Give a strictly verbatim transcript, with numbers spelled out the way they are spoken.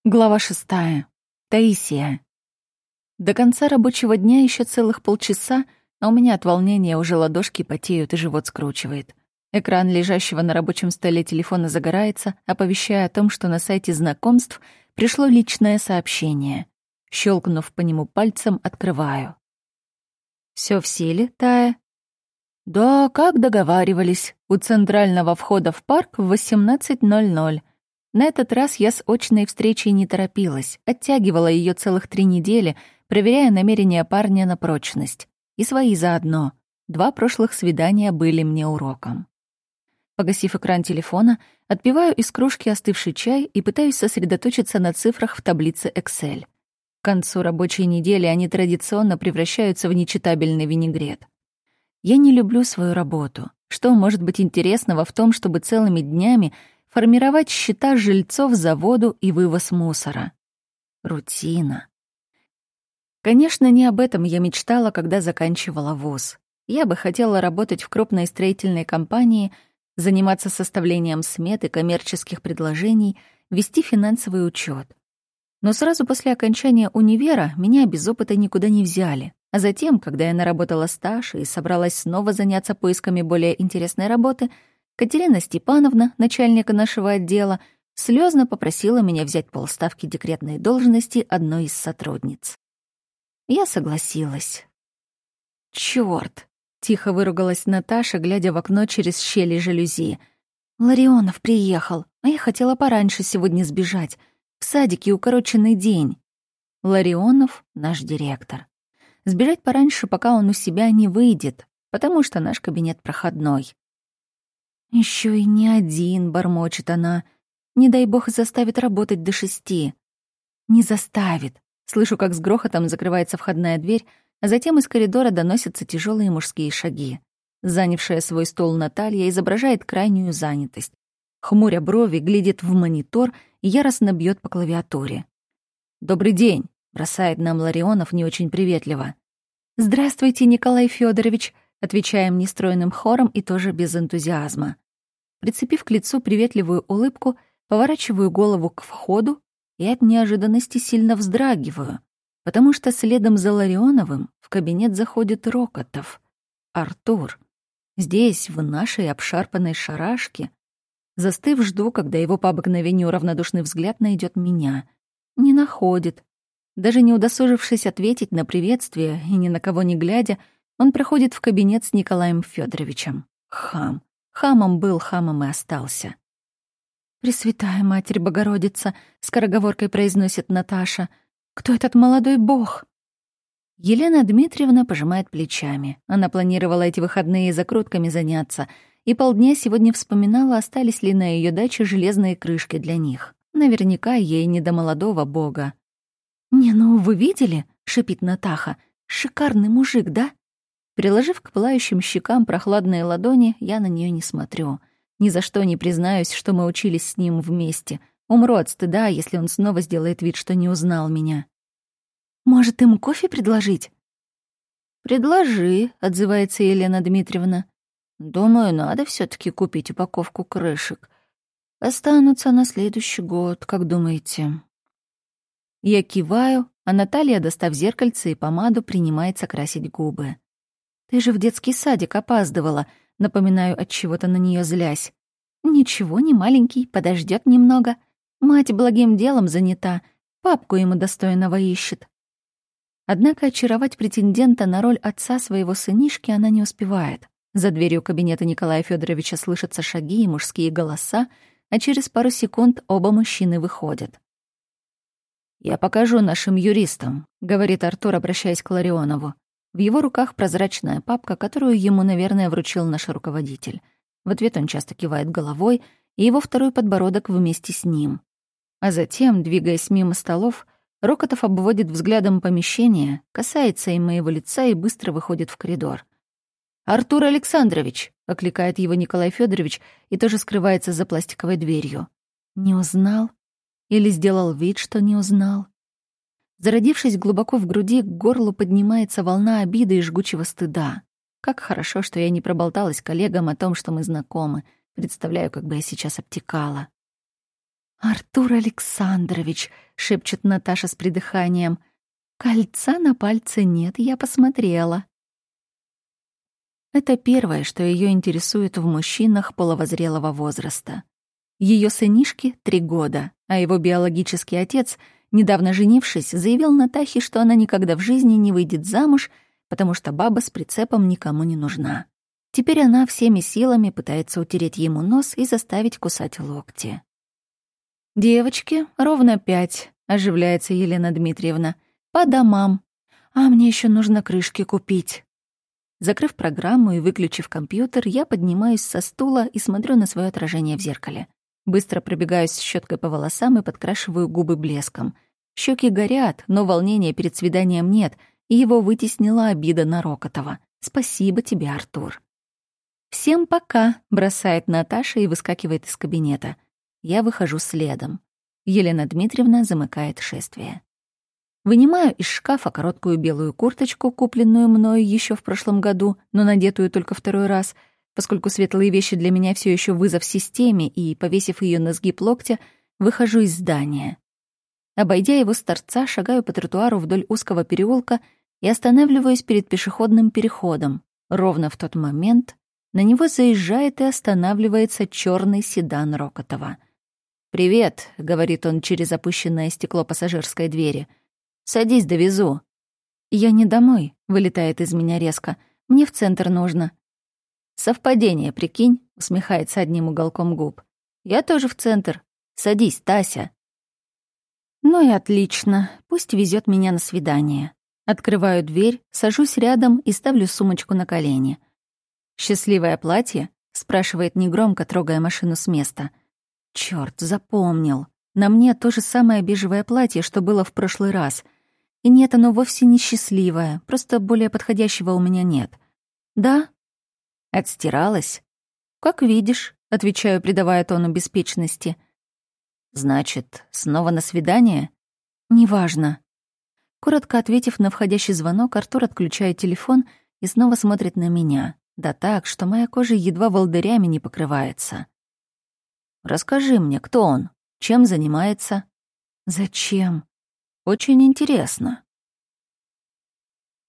Глава шестая. Таисия. До конца рабочего дня еще целых полчаса, а у меня от волнения уже ладошки потеют и живот скручивает. Экран лежащего на рабочем столе телефона загорается, оповещая о том, что на сайте знакомств пришло личное сообщение. Щелкнув по нему пальцем, открываю. Все в силе, Тая?» «Да, как договаривались. У центрального входа в парк в восемнадцать ноль ноль. На этот раз я с очной встречей не торопилась, оттягивала ее целых три недели, проверяя намерения парня на прочность. И свои заодно. Два прошлых свидания были мне уроком. Погасив экран телефона, отпиваю из кружки остывший чай и пытаюсь сосредоточиться на цифрах в таблице Excel. К концу рабочей недели они традиционно превращаются в нечитабельный винегрет. Я не люблю свою работу. Что может быть интересного в том, чтобы целыми днями формировать счета жильцов за воду и вывоз мусора? Рутина. Конечно, не об этом я мечтала, когда заканчивала вуз. Я бы хотела работать в крупной строительной компании, заниматься составлением смет и коммерческих предложений, вести финансовый учет. Но сразу после окончания универа меня без опыта никуда не взяли. А затем, когда я наработала стаж и собралась снова заняться поисками более интересной работы, Катерина Степановна, начальника нашего отдела, слезно попросила меня взять полставки декретной должности одной из сотрудниц. Я согласилась. «Чёрт!» — тихо выругалась Наташа, глядя в окно через щели жалюзи. «Ларионов приехал, а я хотела пораньше сегодня сбежать. В садике укороченный день». Ларионов — наш директор. Сбежать пораньше, пока он у себя не выйдет, потому что наш кабинет проходной. Еще и не один, бормочет она. Не дай бог заставит работать до шести. Не заставит. Слышу, как с грохотом закрывается входная дверь, а затем из коридора доносятся тяжелые мужские шаги. Занявшая свой стол Наталья изображает крайнюю занятость. Хмуря брови, глядит в монитор и яростно бьет по клавиатуре. «Добрый день», — бросает нам Ларионов не очень приветливо. «Здравствуйте, Николай Федорович», — отвечаем нестройным хором и тоже без энтузиазма. Прицепив к лицу приветливую улыбку, поворачиваю голову к входу и от неожиданности сильно вздрагиваю, потому что следом за Ларионовым в кабинет заходит Рокотов. Артур. Здесь, в нашей обшарпанной шарашке. Застыв, жду, когда его по обыкновению равнодушный взгляд найдет меня. Не находит. Даже не удосужившись ответить на приветствие и ни на кого не глядя, он проходит в кабинет с Николаем Федоровичем. Хам. Хамом был, хамом и остался. «Пресвятая Матерь Богородица», — скороговоркой произносит Наташа. «Кто этот молодой бог?» Елена Дмитриевна пожимает плечами. Она планировала эти выходные закрутками заняться, и полдня сегодня вспоминала, остались ли на ее даче железные крышки для них. Наверняка ей не до молодого бога. «Не, ну вы видели?» — шипит Натаха. «Шикарный мужик, да?» Приложив к пылающим щекам прохладные ладони, я на нее не смотрю. Ни за что не признаюсь, что мы учились с ним вместе. Умру от стыда, если он снова сделает вид, что не узнал меня. «Может, им кофе предложить?» «Предложи», — отзывается Елена Дмитриевна. «Думаю, надо все таки купить упаковку крышек. Останутся на следующий год, как думаете?» Я киваю, а Наталья, достав зеркальце и помаду, принимается красить губы. «Ты же в детский садик опаздывала», — напоминаю, от чего-то на нее злясь. «Ничего, не маленький, подождет немного. Мать благим делом занята, папку ему достойного ищет». Однако очаровать претендента на роль отца своего сынишки она не успевает. За дверью кабинета Николая Федоровича слышатся шаги и мужские голоса, а через пару секунд оба мужчины выходят. «Я покажу нашим юристам», — говорит Артур, обращаясь к Ларионову. В его руках прозрачная папка, которую ему, наверное, вручил наш руководитель. В ответ он часто кивает головой, и его второй подбородок вместе с ним. А затем, двигаясь мимо столов, Рокотов обводит взглядом помещение, касается им моего лица и быстро выходит в коридор. «Артур Александрович!» — окликает его Николай Федорович и тоже скрывается за пластиковой дверью. Не узнал? Или сделал вид, что не узнал? Зародившись глубоко в груди, к горлу поднимается волна обиды и жгучего стыда. Как хорошо, что я не проболталась коллегам о том, что мы знакомы. Представляю, как бы я сейчас обтекала. «Артур Александрович», — шепчет Наташа с придыханием. «Кольца на пальце нет, я посмотрела». Это первое, что ее интересует в мужчинах половозрелого возраста. Ее сынишке три года, а его биологический отец, недавно женившись, заявил Натахе, что она никогда в жизни не выйдет замуж, потому что баба с прицепом никому не нужна. Теперь она всеми силами пытается утереть ему нос и заставить кусать локти. «Девочки, ровно пять», — оживляется Елена Дмитриевна. «По домам. А мне еще нужно крышки купить». Закрыв программу и выключив компьютер, я поднимаюсь со стула и смотрю на свое отражение в зеркале. Быстро пробегаюсь щеткой по волосам и подкрашиваю губы блеском. Щеки горят, но волнения перед свиданием нет, и его вытеснила обида на Рокотова. Спасибо тебе, Артур. «Всем пока», — бросает Наташа и выскакивает из кабинета. Я выхожу следом. Елена Дмитриевна замыкает шествие. Вынимаю из шкафа короткую белую курточку, купленную мною еще в прошлом году, но надетую только второй раз, поскольку светлые вещи для меня все еще вызов системе, и, повесив ее на сгиб локтя, выхожу из здания. Обойдя его с торца, шагаю по тротуару вдоль узкого переулка и останавливаюсь перед пешеходным переходом. Ровно в тот момент на него заезжает и останавливается черный седан Рокотова. «Привет», — говорит он через опущенное стекло пассажирской двери. «Садись, довезу». «Я не домой», — вылетает из меня резко. «Мне в центр нужно». «Совпадение, прикинь», — усмехается одним уголком губ. «Я тоже в центр. Садись, Тася». Ну и отлично. Пусть везет меня на свидание. Открываю дверь, сажусь рядом и ставлю сумочку на колени. «Счастливое платье?» — спрашивает негромко, трогая машину с места. Чёрт, запомнил. На мне то же самое бежевое платье, что было в прошлый раз. И нет, оно вовсе не счастливое, просто более подходящего у меня нет. «Да?» «Отстиралась?» «Как видишь», — отвечаю, придавая тону беспечности. «Значит, снова на свидание?» «Неважно». Коротко ответив на входящий звонок, Артур отключает телефон и снова смотрит на меня. Да так, что моя кожа едва волдырями не покрывается. «Расскажи мне, кто он? Чем занимается?» «Зачем?» «Очень интересно».